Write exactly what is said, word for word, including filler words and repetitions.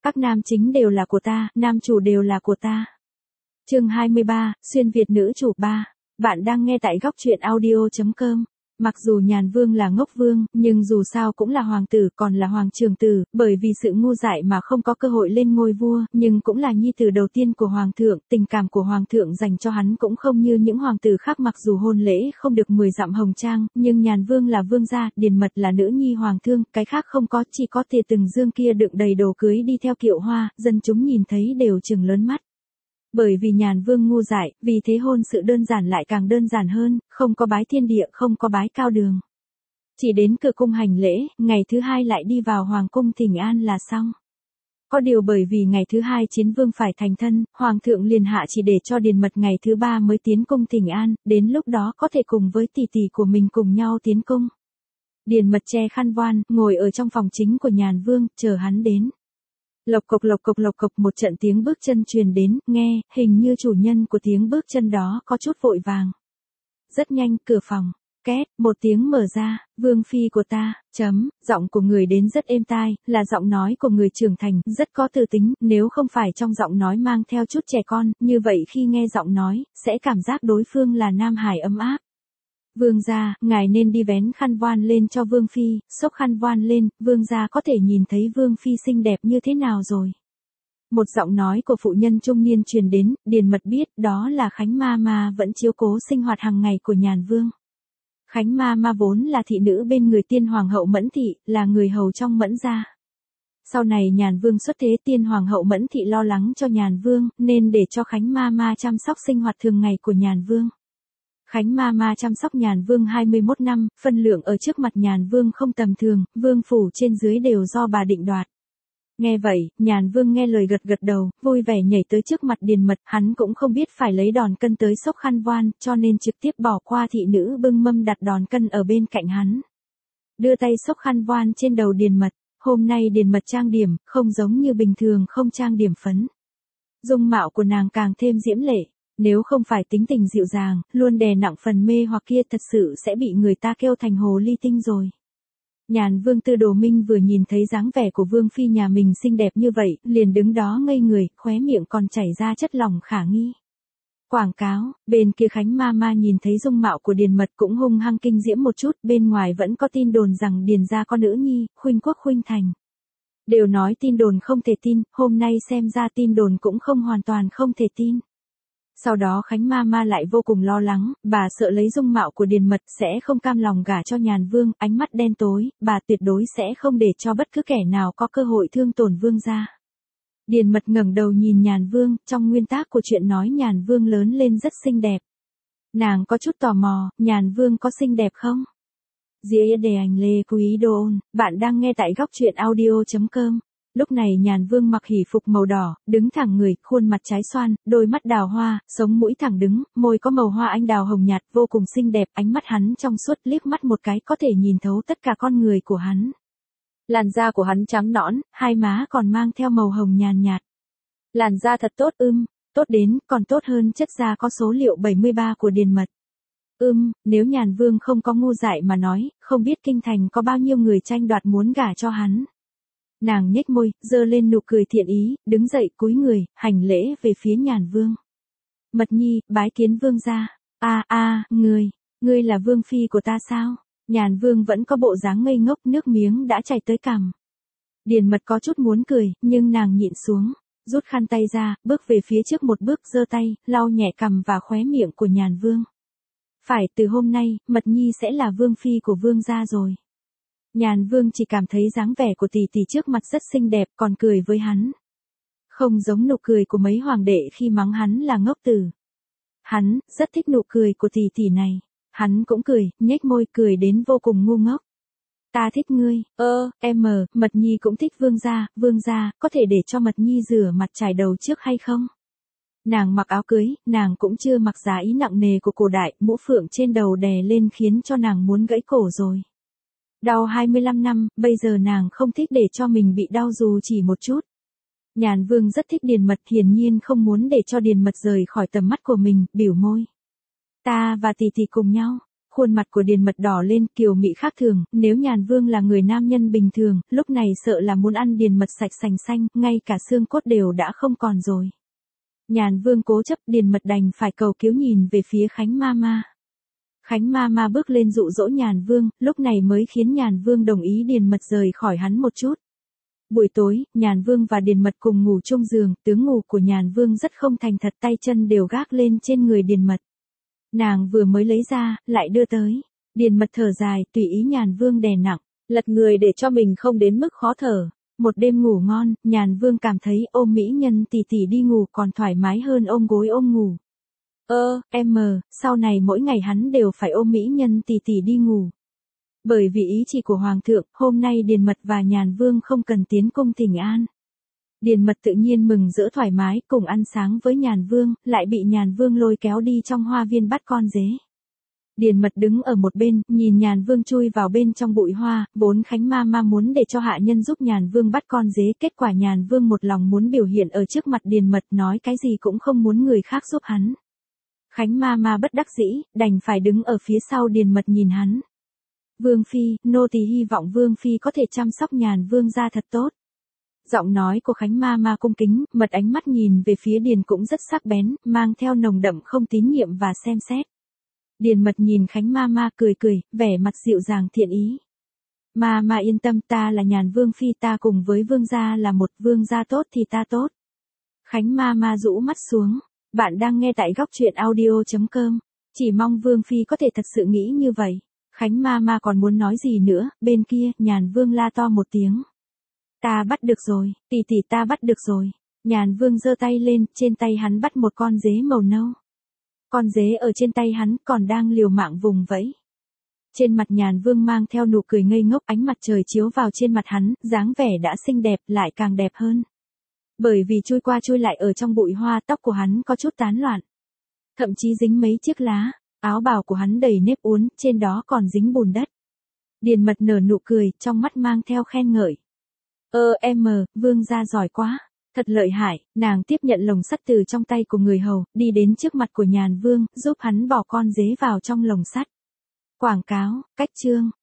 Các nam chính đều là của ta, nam chủ đều là của ta. Chương hai mươi ba, xuyên Việt nữ chủ ba. Bạn đang nghe tại góc truyện audio chấm com. Mặc dù Nhàn Vương là ngốc vương, nhưng dù sao cũng là hoàng tử, còn là hoàng trưởng tử, bởi vì sự ngu dại mà không có cơ hội lên ngôi vua, nhưng cũng là nhi tử đầu tiên của hoàng thượng, tình cảm của hoàng thượng dành cho hắn cũng không như những hoàng tử khác, mặc dù hôn lễ không được mười dặm hồng trang, nhưng Nhàn Vương là vương gia, Điền Mật là nữ nhi hoàng thương, cái khác không có, chỉ có Tiề Từng Dương kia đựng đầy đồ cưới đi theo kiệu hoa, dân chúng nhìn thấy đều trừng lớn mắt. Bởi vì Nhàn Vương ngu dại, vì thế hôn sự đơn giản lại càng đơn giản hơn, không có bái thiên địa, không có bái cao đường. Chỉ đến cửa cung hành lễ, ngày thứ hai lại đi vào hoàng cung thỉnh an là xong. Có điều bởi vì ngày thứ hai chiến vương phải thành thân, hoàng thượng liền hạ chỉ để cho Điền Mật ngày thứ ba mới tiến cung thỉnh an, đến lúc đó có thể cùng với tỷ tỷ của mình cùng nhau tiến cung. Điền Mật che khăn voan, ngồi ở trong phòng chính của Nhàn Vương, chờ hắn đến. Lộc cộc lộc cộc lộc cộc, một trận tiếng bước chân truyền đến, nghe, hình như chủ nhân của tiếng bước chân đó có chút vội vàng. Rất nhanh, cửa phòng, két, một tiếng mở ra, vương phi của ta, chấm, giọng của người đến rất êm tai, là giọng nói của người trưởng thành, rất có tư tính, nếu không phải trong giọng nói mang theo chút trẻ con, như vậy khi nghe giọng nói, sẽ cảm giác đối phương là nam hải ấm áp. Vương gia, ngài nên đi vén khăn voan lên cho vương phi, xốc khăn voan lên, vương gia có thể nhìn thấy vương phi xinh đẹp như thế nào rồi. Một giọng nói của phụ nhân trung niên truyền đến, Điền Mật biết, đó là Khánh ma ma vẫn chiếu cố sinh hoạt hàng ngày của Nhàn Vương. Khánh ma ma vốn là thị nữ bên người tiên hoàng hậu Mẫn Thị, là người hầu trong Mẫn gia. Sau này Nhàn Vương xuất thế, tiên hoàng hậu Mẫn Thị lo lắng cho Nhàn Vương, nên để cho Khánh ma ma chăm sóc sinh hoạt thường ngày của Nhàn Vương. Khánh ma ma chăm sóc Nhàn Vương hai mươi mốt năm, phân lượng ở trước mặt Nhàn Vương không tầm thường, vương phủ trên dưới đều do bà định đoạt. Nghe vậy, Nhàn Vương nghe lời gật gật đầu, vui vẻ nhảy tới trước mặt Điền Mật, hắn cũng không biết phải lấy đòn cân tới xốc khăn voan, cho nên trực tiếp bỏ qua thị nữ bưng mâm đặt đòn cân ở bên cạnh hắn. Đưa tay xốc khăn voan trên đầu Điền Mật, hôm nay Điền Mật trang điểm, không giống như bình thường không trang điểm phấn. Dung mạo của nàng càng thêm diễm lệ. Nếu không phải tính tình dịu dàng, luôn đè nặng phần mê hoặc kia, thật sự sẽ bị người ta kêu thành hồ ly tinh rồi. Nhàn Vương Tư Đồ Minh vừa nhìn thấy dáng vẻ của vương phi nhà mình xinh đẹp như vậy, liền đứng đó ngây người, khóe miệng còn chảy ra chất lỏng khả nghi. Quảng cáo, bên kia Khánh ma ma nhìn thấy dung mạo của Điền Mật cũng hung hăng kinh diễm một chút, bên ngoài vẫn có tin đồn rằng Điền gia có nữ nhi, khuynh quốc khuynh thành. Đều nói tin đồn không thể tin, hôm nay xem ra tin đồn cũng không hoàn toàn không thể tin. Sau đó Khánh ma ma lại vô cùng lo lắng, bà sợ lấy dung mạo của Điền Mật sẽ không cam lòng gả cho Nhàn Vương, ánh mắt đen tối, bà tuyệt đối sẽ không để cho bất cứ kẻ nào có cơ hội thương tổn vương gia. Điền Mật ngẩng đầu nhìn Nhàn Vương, trong nguyên tắc của chuyện nói Nhàn Vương lớn lên rất xinh đẹp. Nàng có chút tò mò, Nhàn Vương có xinh đẹp không? Dĩa đề ảnh lê quý đô ôn, bạn đang nghe tại góc truyện audio chấm com. Lúc này Nhàn Vương mặc hỷ phục màu đỏ, đứng thẳng người, khuôn mặt trái xoan, đôi mắt đào hoa, sống mũi thẳng đứng, môi có màu hoa anh đào hồng nhạt, vô cùng xinh đẹp, ánh mắt hắn trong suốt, liếc mắt một cái có thể nhìn thấu tất cả con người của hắn. Làn da của hắn trắng nõn, hai má còn mang theo màu hồng nhàn nhạt. Làn da thật tốt ưm, tốt đến, còn tốt hơn chất da có số liệu bảy mươi ba của Điền Mật. Ưm, nếu Nhàn Vương không có ngu dại mà nói, không biết kinh thành có bao nhiêu người tranh đoạt muốn gả cho hắn. Nàng nhếch môi, giơ lên nụ cười thiện ý, đứng dậy cúi người, hành lễ về phía Nhàn Vương. Mật nhi, bái kiến vương gia. A a, ngươi, ngươi là vương phi của ta sao? Nhàn Vương vẫn có bộ dáng ngây ngốc, nước miếng đã chảy tới cằm. Điền Mật có chút muốn cười, nhưng nàng nhịn xuống, rút khăn tay ra, bước về phía trước một bước, giơ tay, lau nhẹ cằm và khóe miệng của Nhàn Vương. Phải, từ hôm nay, Mật nhi sẽ là vương phi của vương gia rồi. Nhàn Vương chỉ cảm thấy dáng vẻ của tỷ tỷ trước mặt rất xinh đẹp, còn cười với hắn. Không giống nụ cười của mấy hoàng đệ khi mắng hắn là ngốc tử. Hắn rất thích nụ cười của tỷ tỷ này. Hắn cũng cười, nhếch môi, cười đến vô cùng ngu ngốc. Ta thích ngươi, ơ, em mờ, Mật nhi cũng thích vương gia, vương gia, có thể để cho Mật nhi rửa mặt chải đầu trước hay không? Nàng mặc áo cưới, nàng cũng chưa mặc giá ý nặng nề của cổ đại, mũ phượng trên đầu đè lên khiến cho nàng muốn gãy cổ rồi. Đau hai mươi lăm năm, bây giờ nàng không thích để cho mình bị đau dù chỉ một chút. Nhàn Vương rất thích Điền Mật, hiển nhiên không muốn để cho Điền Mật rời khỏi tầm mắt của mình, biểu môi. Ta và tỷ tỷ cùng nhau. khuôn mặt của Điền Mật đỏ lên, kiều mị khác thường, nếu Nhàn Vương là người nam nhân bình thường, lúc này sợ là muốn ăn Điền Mật sạch sành xanh, ngay cả xương cốt đều đã không còn rồi. Nhàn Vương cố chấp, Điền Mật đành phải cầu cứu nhìn về phía Khánh Mama. Khánh Mama bước lên dụ dỗ Nhàn Vương, lúc này mới khiến Nhàn Vương đồng ý Điền Mật rời khỏi hắn một chút. Buổi tối, Nhàn Vương và Điền Mật cùng ngủ chung giường, tướng ngủ của Nhàn Vương rất không thành thật, tay chân đều gác lên trên người Điền Mật. Nàng vừa mới lấy ra, lại đưa tới. Điền Mật thở dài, tùy ý Nhàn Vương đè nặng, lật người để cho mình không đến mức khó thở. Một đêm ngủ ngon, Nhàn Vương cảm thấy ôm mỹ nhân tỷ tỷ đi ngủ còn thoải mái hơn ôm gối ôm ngủ. Ơ, em mờ, sau này mỗi ngày hắn đều phải ôm mỹ nhân tỷ tỷ đi ngủ. Bởi vì ý chỉ của Hoàng thượng, hôm nay Điền Mật và Nhàn Vương không cần tiến cung thỉnh an. Điền Mật tự nhiên mừng rỡ thoải mái, cùng ăn sáng với Nhàn Vương, lại bị Nhàn Vương lôi kéo đi trong hoa viên bắt con dế. Điền Mật đứng ở một bên, nhìn Nhàn Vương chui vào bên trong bụi hoa, vốn Khánh Mama muốn để cho hạ nhân giúp Nhàn Vương bắt con dế, kết quả Nhàn Vương một lòng muốn biểu hiện ở trước mặt Điền Mật, nói cái gì cũng không muốn người khác giúp hắn. Khánh Mama bất đắc dĩ, đành phải đứng ở phía sau Điền Mật nhìn hắn. Vương Phi, nô tỳ hy vọng Vương Phi có thể chăm sóc Nhàn Vương ra thật tốt. Giọng nói của Khánh Mama cung kính, Mật ánh mắt nhìn về phía Điền cũng rất sắc bén, mang theo nồng đậm không tín nhiệm và xem xét. Điền Mật nhìn Khánh Mama cười cười, vẻ mặt dịu dàng thiện ý. Mama yên tâm, ta là Nhàn Vương Phi, ta cùng với Vương gia là một, Vương gia tốt thì ta tốt. Khánh Mama rũ mắt xuống. Bạn đang nghe tại góc truyện audio chấm com. Chỉ mong Vương Phi có thể thật sự nghĩ như vậy. Khánh Mama còn muốn nói gì nữa, bên kia, Nhàn Vương la to một tiếng. Ta bắt được rồi, tỷ tỷ ta bắt được rồi. Nhàn Vương giơ tay lên, trên tay hắn bắt một con dế màu nâu. Con dế ở trên tay hắn còn đang liều mạng vùng vẫy. Trên mặt Nhàn Vương mang theo nụ cười ngây ngốc, ánh mặt trời chiếu vào trên mặt hắn, dáng vẻ đã xinh đẹp lại càng đẹp hơn. Bởi vì chui qua chui lại ở trong bụi hoa, tóc của hắn có chút tán loạn. Thậm chí dính mấy chiếc lá, áo bào của hắn đầy nếp uốn, trên đó còn dính bùn đất. Điền Mật nở nụ cười, trong mắt mang theo khen ngợi. Ơ em mờ, Vương gia giỏi quá, thật lợi hại, nàng tiếp nhận lồng sắt từ trong tay của người hầu, đi đến trước mặt của Nhàn Vương, giúp hắn bỏ con dế vào trong lồng sắt. Quảng cáo, cách chương.